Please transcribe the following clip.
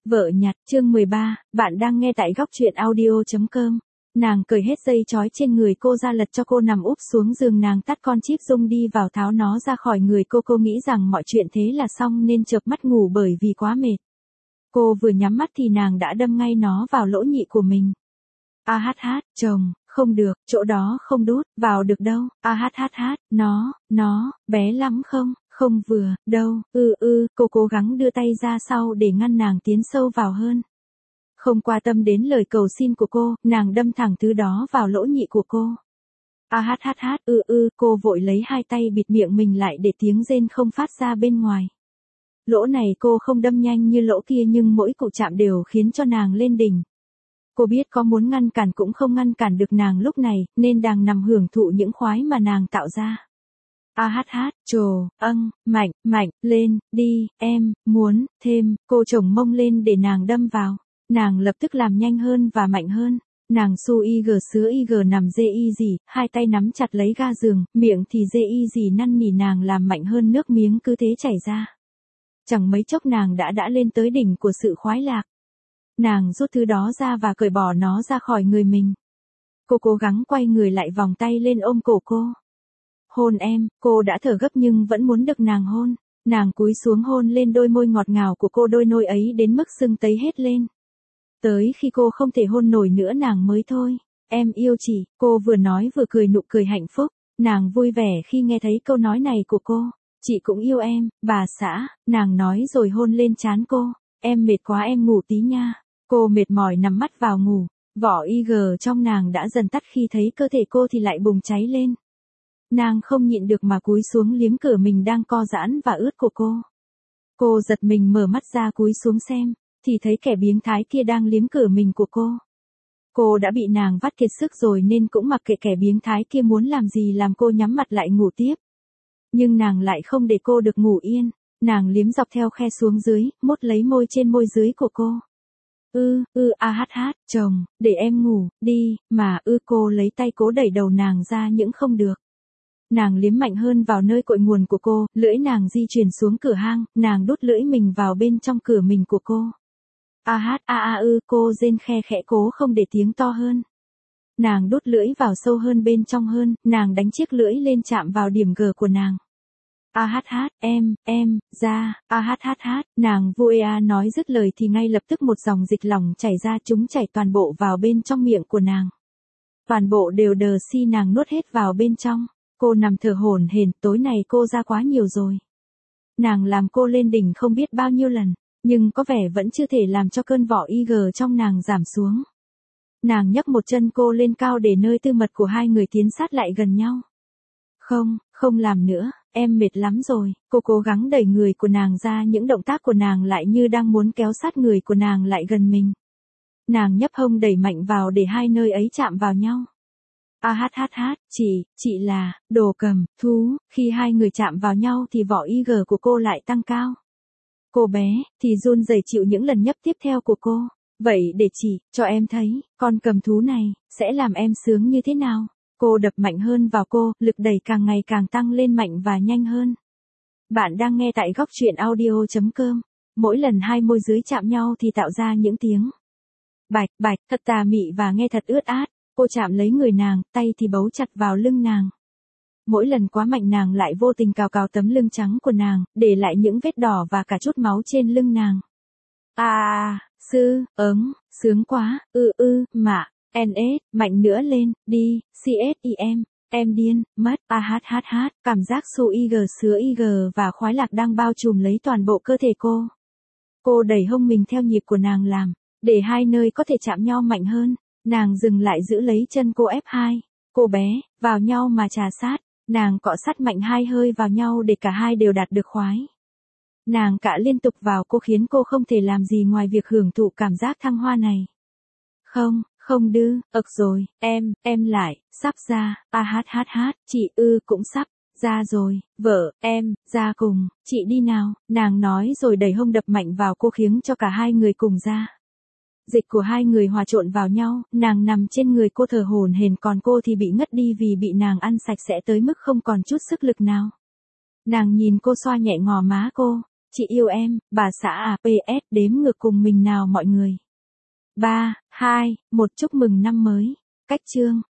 Vợ nhặt, chương 13, bạn đang nghe tại góc truyện audio.com. Nàng cởi hết dây trói trên người cô ra, lật cho cô nằm úp xuống giường. Nàng tắt con chip rung đi vào, tháo nó ra khỏi người cô nghĩ rằng mọi chuyện thế là xong nên chợp mắt ngủ bởi vì quá mệt. Cô vừa nhắm mắt thì nàng đã đâm ngay nó vào lỗ nhị của mình. Chồng, không được, chỗ đó không đút vào được đâu. Nó, bé lắm không? Không vừa, đâu, cô cố gắng đưa tay ra sau để ngăn nàng tiến sâu vào hơn. Không quan tâm đến lời cầu xin của cô, nàng đâm thẳng thứ đó vào lỗ nhị của cô. Cô vội lấy hai tay bịt miệng mình lại để tiếng rên không phát ra bên ngoài. Lỗ này cô không đâm nhanh như lỗ kia, nhưng mỗi cú chạm đều khiến cho nàng lên đỉnh. Cô biết có muốn ngăn cản cũng không ngăn cản được nàng lúc này, nên đang nằm hưởng thụ những khoái mà nàng tạo ra. Mạnh, lên, đi, em, muốn, thêm, cô chồng mông lên để nàng đâm vào. Nàng lập tức làm nhanh hơn và mạnh hơn. Nàng su sứa nằm dê gì, hai tay nắm chặt lấy ga giường, miệng thì dê gì năn nỉ nàng làm mạnh hơn, nước miếng cứ thế chảy ra. Chẳng mấy chốc nàng đã lên tới đỉnh của sự khoái lạc. Nàng rút thứ đó ra và cởi bỏ nó ra khỏi người mình. Cô cố gắng quay người lại, vòng tay lên ôm cổ cô. Hôn em, cô đã thở gấp nhưng vẫn muốn được nàng hôn. Nàng cúi xuống hôn lên đôi môi ngọt ngào của cô, đôi môi ấy đến mức sưng tấy hết lên. Tới khi cô không thể hôn nổi nữa nàng mới thôi. Em yêu chị, cô vừa nói vừa cười nụ cười hạnh phúc. Nàng vui vẻ khi nghe thấy câu nói này của cô. Chị cũng yêu em, bà xã, nàng nói rồi hôn lên trán cô. Em mệt quá, em ngủ tí nha. Cô mệt mỏi nằm mắt vào ngủ. Vỏ IG trong nàng đã dần tắt khi thấy cơ thể cô thì lại bùng cháy lên. Nàng không nhịn được mà cúi xuống liếm cửa mình đang co giãn và ướt của cô. Cô giật mình mở mắt ra cúi xuống xem, thì thấy kẻ biến thái kia đang liếm cửa mình của cô. Cô đã bị nàng vắt kiệt sức rồi nên cũng mặc kệ kẻ biến thái kia muốn làm gì làm, cô nhắm mặt lại ngủ tiếp. Nhưng nàng lại không để cô được ngủ yên, nàng liếm dọc theo khe xuống dưới, mốt lấy môi trên môi dưới của cô. Chồng, để em ngủ, đi, mà cô lấy tay cố đẩy đầu nàng ra nhưng không được. Nàng liếm mạnh hơn vào nơi cội nguồn của cô, lưỡi nàng di chuyển xuống cửa hang, nàng đút lưỡi mình vào bên trong cửa mình của cô. Cô rên khe khẽ cố không để tiếng to hơn. Nàng đút lưỡi vào sâu hơn bên trong hơn, nàng đánh chiếc lưỡi lên chạm vào điểm G của nàng. Nàng vui nói dứt lời thì ngay lập tức một dòng dịch lỏng chảy ra, chúng chảy toàn bộ vào bên trong miệng của nàng. Toàn bộ đều đờ si nàng nuốt hết vào bên trong. Cô nằm thở hổn hển, tối này cô ra quá nhiều rồi. Nàng làm cô lên đỉnh không biết bao nhiêu lần, nhưng có vẻ vẫn chưa thể làm cho cơn vỏ IG trong nàng giảm xuống. Nàng nhấc một chân cô lên cao để nơi tư mật của hai người tiến sát lại gần nhau. Không làm nữa, em mệt lắm rồi. Cô cố gắng đẩy người của nàng ra, những động tác của nàng lại như đang muốn kéo sát người của nàng lại gần mình. Nàng nhấp hông đẩy mạnh vào để hai nơi ấy chạm vào nhau. Chị là, đồ cầm, thú, khi hai người chạm vào nhau thì vỏ IG của cô lại tăng cao. Cô bé, thì run rẩy chịu những lần nhấp tiếp theo của cô. Vậy để chị, cho em thấy, con cầm thú này, sẽ làm em sướng như thế nào. Cô đập mạnh hơn vào cô, lực đẩy càng ngày càng tăng lên mạnh và nhanh hơn. Bạn đang nghe tại góc truyện audio.com. Mỗi lần hai môi dưới chạm nhau thì tạo ra những tiếng bạch, thật tà mị và nghe thật ướt át. Cô chạm lấy người nàng, tay thì bấu chặt vào lưng nàng. Mỗi lần quá mạnh nàng lại vô tình cào tấm lưng trắng của nàng, để lại những vết đỏ và cả chút máu trên lưng nàng. Sướng quá, mạnh nữa lên, đi, em điên, mất, cảm giác su sứa và khoái lạc đang bao trùm lấy toàn bộ cơ thể cô. Cô đẩy hông mình theo nhịp của nàng làm, để hai nơi có thể chạm nhau mạnh hơn. Nàng dừng lại giữ lấy chân cô F2. Cô bé, vào nhau mà trà sát. Nàng cọ sát mạnh hai hơi vào nhau để cả hai đều đạt được khoái. Nàng cạ liên tục vào cô khiến cô không thể làm gì ngoài việc hưởng thụ cảm giác thăng hoa này. Không rồi, em lại, sắp ra, chị cũng sắp, ra rồi, vợ, em, ra cùng, chị đi nào, nàng nói rồi đẩy hông đập mạnh vào cô khiến cho cả hai người cùng ra. Dịch của hai người hòa trộn vào nhau, nàng nằm trên người cô thở hổn hển, còn cô thì bị ngất đi vì bị nàng ăn sạch sẽ tới mức không còn chút sức lực nào. Nàng nhìn cô xoa nhẹ ngò má cô, Chị yêu em, bà xã à, PS đếm ngược cùng mình nào mọi người. 3, 2, 1 chúc mừng năm mới. Cách chương